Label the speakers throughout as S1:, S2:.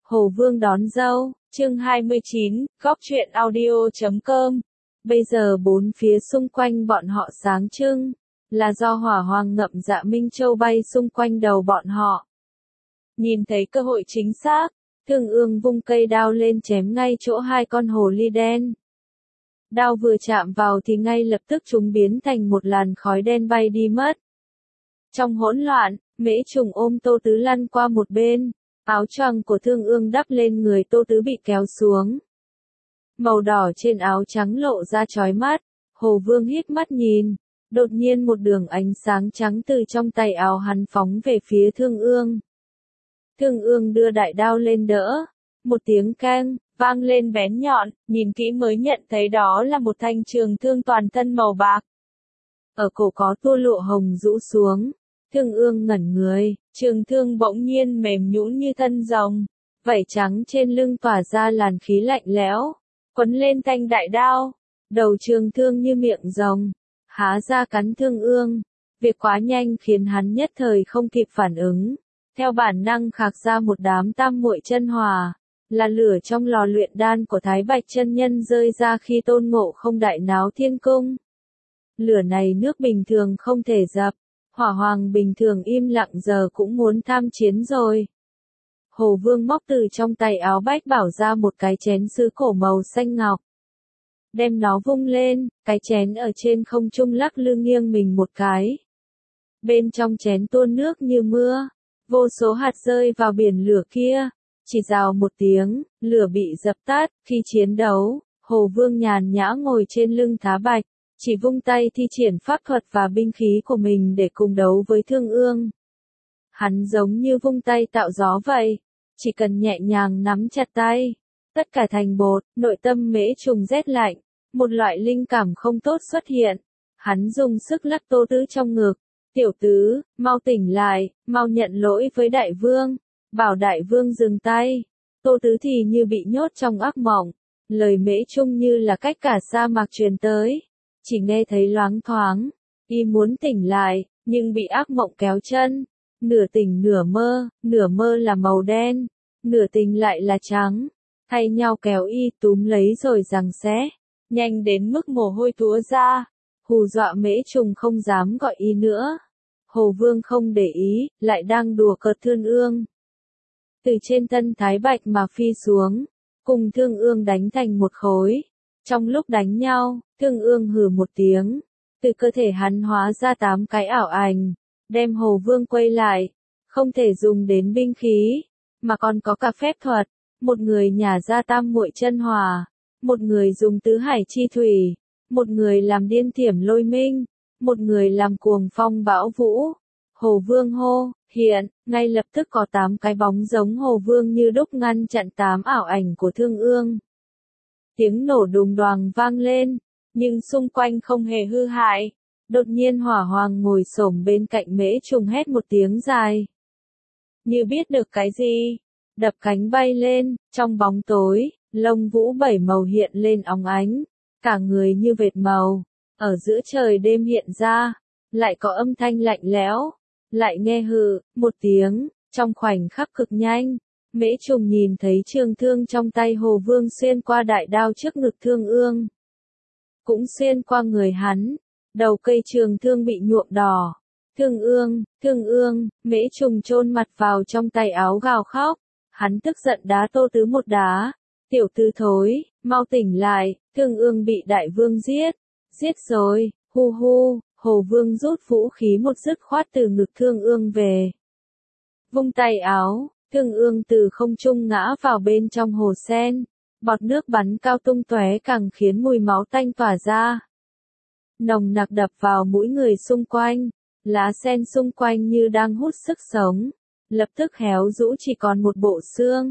S1: Hồ Vương đón dâu, chương 29, góc truyện audio.com. Bây giờ bốn phía xung quanh bọn họ sáng trưng, là do hỏa hoàng ngậm Dạ Minh Châu bay xung quanh đầu bọn họ. Nhìn thấy cơ hội chính xác, Thương Ương vung cây đao lên chém ngay chỗ hai con hồ ly đen. Đao vừa chạm vào thì ngay lập tức chúng biến thành một làn khói đen bay đi mất. Trong hỗn loạn, Mễ Trùng ôm Tô Tứ lăn qua một bên, áo choàng của Thương Ương đắp lên người Tô Tứ bị kéo xuống. Màu đỏ trên áo trắng lộ ra chói mắt, Hồ Vương hít mắt nhìn, đột nhiên một đường ánh sáng trắng từ trong tay áo hắn phóng về phía Thương Ương. Thương Ương đưa đại đao lên đỡ, một tiếng keng vang lên bén nhọn, nhìn kỹ mới nhận thấy đó là một thanh trường thương toàn thân màu bạc. Ở cổ có tua lụa hồng rũ xuống, Thương Ương ngẩn người, trường thương bỗng nhiên mềm nhũn như thân rồng, vảy trắng trên lưng tỏa ra làn khí lạnh lẽo, quấn lên thanh đại đao, đầu trường thương như miệng rồng, há ra cắn Thương Ương. Việc quá nhanh khiến hắn nhất thời không kịp phản ứng, theo bản năng khạc ra một đám tam muội chân hỏa, là lửa trong lò luyện đan của Thái Bạch chân nhân rơi ra khi Tôn Ngộ Không đại náo thiên cung. Lửa này nước bình thường không thể dập, hỏa hoàng bình thường im lặng giờ cũng muốn tham chiến rồi. Hồ Vương móc từ trong tay áo bách bảo ra một cái chén sứ cổ màu xanh ngọc. Đem nó vung lên, cái chén ở trên không trung lắc lư nghiêng mình một cái. Bên trong chén tuôn nước như mưa, vô số hạt rơi vào biển lửa kia, chỉ rào một tiếng, lửa bị dập tắt. Khi chiến đấu, Hồ Vương nhàn nhã ngồi trên lưng Thá Bạch, chỉ vung tay thi triển pháp thuật và binh khí của mình để cùng đấu với Thương Ương. Hắn giống như vung tay tạo gió vậy, chỉ cần nhẹ nhàng nắm chặt tay, tất cả thành bột. Nội tâm Mễ Trùng rét lạnh, một loại linh cảm không tốt xuất hiện. Hắn dùng sức lắc Tô Tứ trong ngực, "Tiểu Tứ, mau tỉnh lại, mau nhận lỗi với đại vương, bảo đại vương dừng tay." Tô Tứ thì như bị nhốt trong ác mộng, lời Mễ Trùng như là cách cả sa mạc truyền tới, chỉ nghe thấy loáng thoáng, y muốn tỉnh lại, nhưng bị ác mộng kéo chân, nửa tỉnh nửa mơ là màu đen, nửa tỉnh lại là trắng, thay nhau kéo y túm lấy rồi giằng xé, nhanh đến mức mồ hôi túa ra, hù dọa Mễ Trùng không dám gọi y nữa. Hồ Vương không để ý, lại đang đùa cợt Thương Ương. Từ trên thân Thái Bạch mà phi xuống, cùng Thương Ương đánh thành một khối. Trong lúc đánh nhau, Thương Ương hừ một tiếng, từ cơ thể hắn hóa ra 8 cái ảo ảnh, đem Hồ Vương quay lại, không thể dùng đến binh khí, mà còn có cả phép thuật. Một người nhả ra tam muội chân hỏa, một người dùng tứ hải chi thủy, một người làm điên thiểm lôi minh, một người làm cuồng phong bão vũ. Hồ Vương hô, hiện, ngay lập tức có 8 cái bóng giống Hồ Vương như đúc ngăn chặn 8 ảo ảnh của Thương Ương. Tiếng nổ đùng đoàng vang lên, nhưng xung quanh không hề hư hại. Đột nhiên hỏa hoàng ngồi xổm bên cạnh Mễ Trùng hét một tiếng dài. Như biết được cái gì, đập cánh bay lên, trong bóng tối, lông vũ 7 màu hiện lên óng ánh, cả người như vệt màu, ở giữa trời đêm hiện ra, lại có âm thanh lạnh lẽo, lại nghe hừ, một tiếng, trong khoảnh khắc cực nhanh. Mễ Trùng nhìn thấy trường thương trong tay Hồ Vương xuyên qua đại đao trước ngực Thương Ương, cũng xuyên qua người hắn, đầu cây trường thương bị nhuộm đỏ. Thương Ương, Mễ Trùng chôn mặt vào trong tay áo gào khóc, hắn tức giận đá Tô Tứ một đá, "Tiểu Tứ thối, mau tỉnh lại, Thương Ương bị đại vương giết rồi." Hu hu, Hồ Vương rút vũ khí một dứt khoát từ ngực Thương Ương về. Vung tay áo, Thương Ương từ không trung ngã vào bên trong hồ sen, bọt nước bắn cao tung tóe càng khiến mùi máu tanh tỏa ra. Nồng nặc đập vào mũi người xung quanh, lá sen xung quanh như đang hút sức sống, lập tức héo rũ chỉ còn một bộ xương.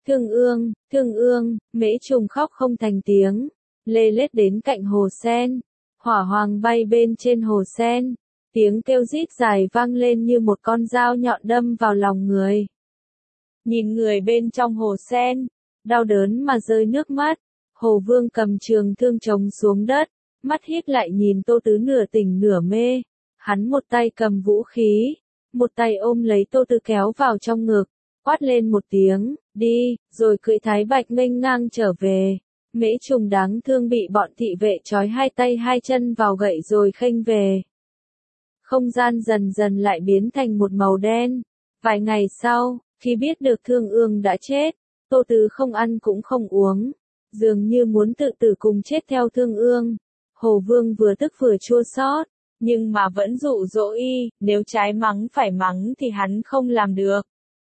S1: Thương Ương, Mễ Trùng khóc không thành tiếng, lê lết đến cạnh hồ sen, hỏa hoàng bay bên trên hồ sen, tiếng kêu rít dài vang lên như một con dao nhọn đâm vào lòng người. Nhìn người bên trong hồ sen, đau đớn mà rơi nước mắt, Hồ Vương cầm trường thương chống xuống đất, mắt híp lại nhìn Tô Tứ nửa tỉnh nửa mê, hắn một tay cầm vũ khí, một tay ôm lấy Tô Tứ kéo vào trong ngực, quát lên một tiếng, đi, rồi cưỡi Thái Bạch nghênh ngang trở về. Mễ Trùng đáng thương bị bọn thị vệ trói hai tay hai chân vào gậy rồi khênh về. Không gian dần dần lại biến thành một màu đen. Vài ngày sau, khi biết được Thương Ương đã chết, Tô Tứ không ăn cũng không uống, dường như muốn tự tử cùng chết theo Thương Ương. Hồ Vương vừa tức vừa chua xót, nhưng mà vẫn dụ dỗ y, nếu trái mắng phải mắng thì hắn không làm được.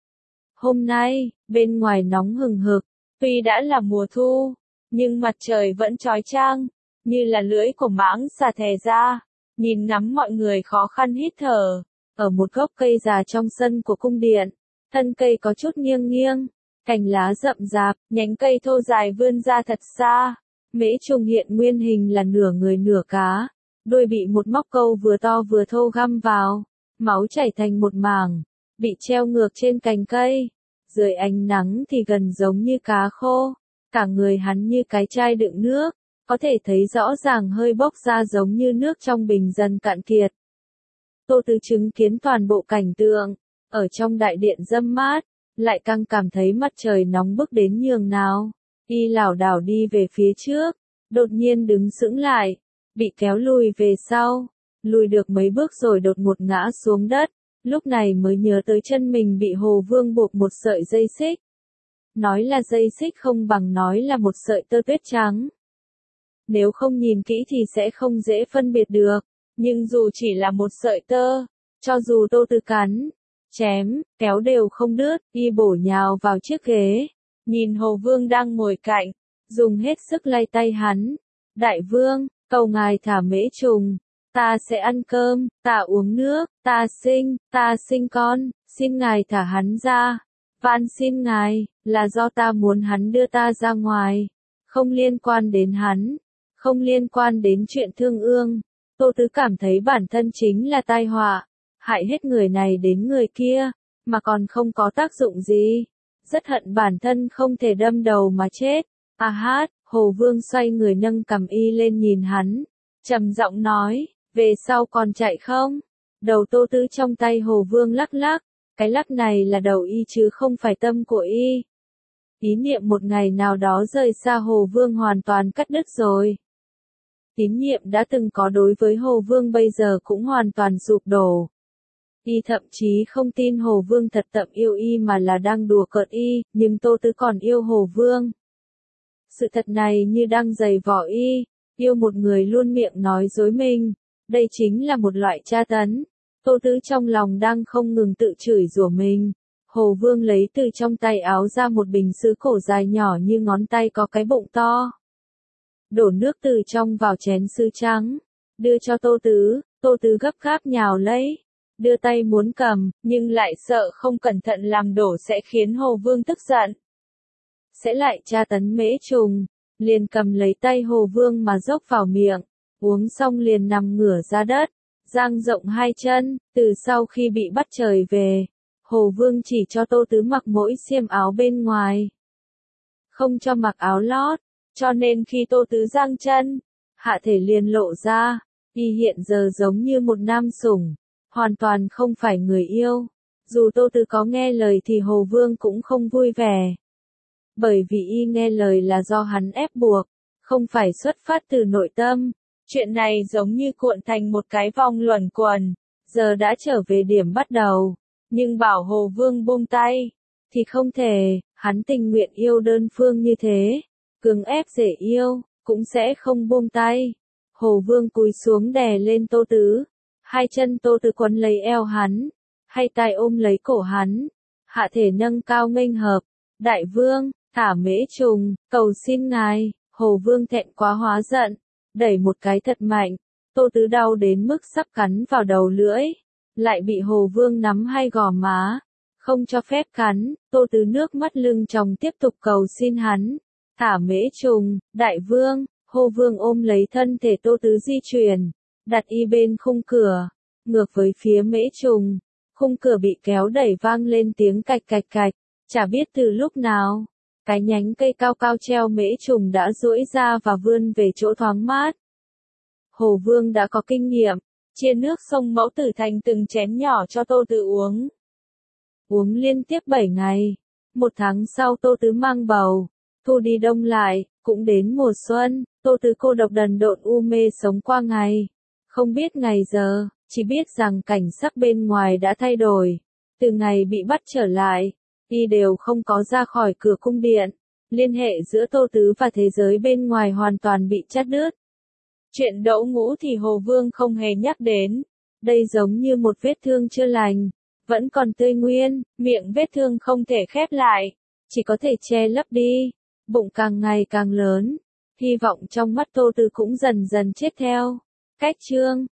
S1: Hôm nay, bên ngoài nóng hừng hực, tuy đã là mùa thu, nhưng mặt trời vẫn chói chang, như là lưỡi của mãng xà thè ra, nhìn ngắm mọi người khó khăn hít thở. Ở một gốc cây già trong sân của cung điện, thân cây có chút nghiêng nghiêng, cành lá rậm rạp, nhánh cây thô dài vươn ra thật xa. Mễ Trùng hiện nguyên hình là nửa người nửa cá, đuôi bị một móc câu vừa to vừa thô găm vào, máu chảy thành một mảng, bị treo ngược trên cành cây. Dưới ánh nắng thì gần giống như cá khô, cả người hắn như cái chai đựng nước, có thể thấy rõ ràng hơi bốc ra giống như nước trong bình dần cạn kiệt. Tô Tứ chứng kiến toàn bộ cảnh tượng, ở trong đại điện râm mát, lại càng cảm thấy mặt trời nóng bức đến nhường nào. Y lảo đảo đi về phía trước, đột nhiên đứng sững lại, bị kéo lùi về sau, lùi được mấy bước rồi đột ngột ngã xuống đất, lúc này mới nhớ tới chân mình bị Hồ Vương buộc một sợi dây xích. Nói là dây xích không bằng nói là một sợi tơ tuyết trắng. Nếu không nhìn kỹ thì sẽ không dễ phân biệt được, nhưng dù chỉ là một sợi tơ, cho dù Tô Tứ cắn, chém, kéo đều không đứt, y bổ nhào vào chiếc ghế, nhìn Hồ Vương đang ngồi cạnh, dùng hết sức lay tay hắn. Đại vương, cầu ngài thả Mễ Trùng, ta sẽ ăn cơm, ta uống nước, ta sinh con, xin ngài thả hắn ra. Van xin ngài, là do ta muốn hắn đưa ta ra ngoài, không liên quan đến hắn, không liên quan đến chuyện Thương Ương. Tô Tứ cảm thấy bản thân chính là tai họa, hại hết người này đến người kia, mà còn không có tác dụng gì. Rất hận bản thân không thể đâm đầu mà chết. A hát, Hồ Vương xoay người nâng cằm y lên nhìn hắn, trầm giọng nói, về sau còn chạy không? Đầu Tô Tứ trong tay Hồ Vương lắc lắc, cái lắc này là đầu y chứ không phải tâm của y. Ý niệm một ngày nào đó rời xa Hồ Vương hoàn toàn cắt đứt rồi. Tín nhiệm đã từng có đối với Hồ Vương bây giờ cũng hoàn toàn sụp đổ. Y thậm chí không tin Hồ Vương thật tậm yêu y mà là đang đùa cợt y, nhưng Tô Tứ còn yêu Hồ Vương. Sự thật này như đang giày vò y, yêu một người luôn miệng nói dối mình, đây chính là một loại tra tấn. Tô Tứ trong lòng đang không ngừng tự chửi rủa mình. Hồ Vương lấy từ trong tay áo ra một bình sứ cổ dài nhỏ như ngón tay có cái bụng to. Đổ nước từ trong vào chén sứ trắng, đưa cho Tô Tứ. Tô Tứ gấp gáp nhào lấy, đưa tay muốn cầm, nhưng lại sợ không cẩn thận làm đổ sẽ khiến Hồ Vương tức giận. Sẽ lại tra tấn Mễ Trùng, liền cầm lấy tay Hồ Vương mà dốc vào miệng, uống xong liền nằm ngửa ra đất, dang rộng hai chân. Từ sau khi bị bắt trời về, Hồ Vương chỉ cho Tô Tứ mặc mỗi xiêm áo bên ngoài, không cho mặc áo lót, cho nên khi Tô Tứ giang chân, hạ thể liền lộ ra. Y hiện giờ giống như một nam sủng, hoàn toàn không phải người yêu. Dù Tô Tứ có nghe lời thì Hồ Vương cũng không vui vẻ. Bởi vì y nghe lời là do hắn ép buộc, không phải xuất phát từ nội tâm. Chuyện này giống như cuộn thành một cái vòng luẩn quẩn, giờ đã trở về điểm bắt đầu. Nhưng bảo Hồ Vương buông tay, thì không thể, hắn tình nguyện yêu đơn phương như thế, cưỡng ép dễ yêu, cũng sẽ không buông tay. Hồ Vương cúi xuống đè lên Tô Tứ, hai chân Tô Tứ quấn lấy eo hắn, hai tay ôm lấy cổ hắn, hạ thể nâng cao nghênh hợp. Đại vương, thả Mễ Trùng, cầu xin ngài. Hồ Vương thẹn quá hóa giận, đẩy một cái thật mạnh. Tô Tứ đau đến mức sắp cắn vào đầu lưỡi, lại bị Hồ Vương nắm hai gò má, không cho phép cắn. Tô Tứ nước mắt lưng tròng tiếp tục cầu xin hắn, thả Mễ Trùng. Đại vương. Hồ Vương ôm lấy thân thể Tô Tứ di chuyển, đặt y bên khung cửa, ngược với phía Mễ Trùng. Khung cửa bị kéo đẩy vang lên tiếng cạch cạch cạch, chả biết từ lúc nào, cái nhánh cây cao cao treo Mễ Trùng đã duỗi ra và vươn về chỗ thoáng mát. Hồ Vương đã có kinh nghiệm, chia nước sông Mẫu Tử thành từng chén nhỏ cho Tô Tứ uống. Uống liên tiếp 7 ngày, 1 tháng sau Tô Tứ mang bầu, thu đi đông lại, cũng đến mùa xuân, Tô Tứ cô độc đần độn u mê sống qua ngày. Không biết ngày giờ, chỉ biết rằng cảnh sắc bên ngoài đã thay đổi. Từ ngày bị bắt trở lại, y đều không có ra khỏi cửa cung điện. Liên hệ giữa Tô Tứ và thế giới bên ngoài hoàn toàn bị chắt đứt. Chuyện Đỗ Ngũ thì Hồ Vương không hề nhắc đến. Đây giống như một vết thương chưa lành, vẫn còn tươi nguyên, miệng vết thương không thể khép lại, chỉ có thể che lấp đi. Bụng càng ngày càng lớn, hy vọng trong mắt Tô Tứ cũng dần dần chết theo. Cách chương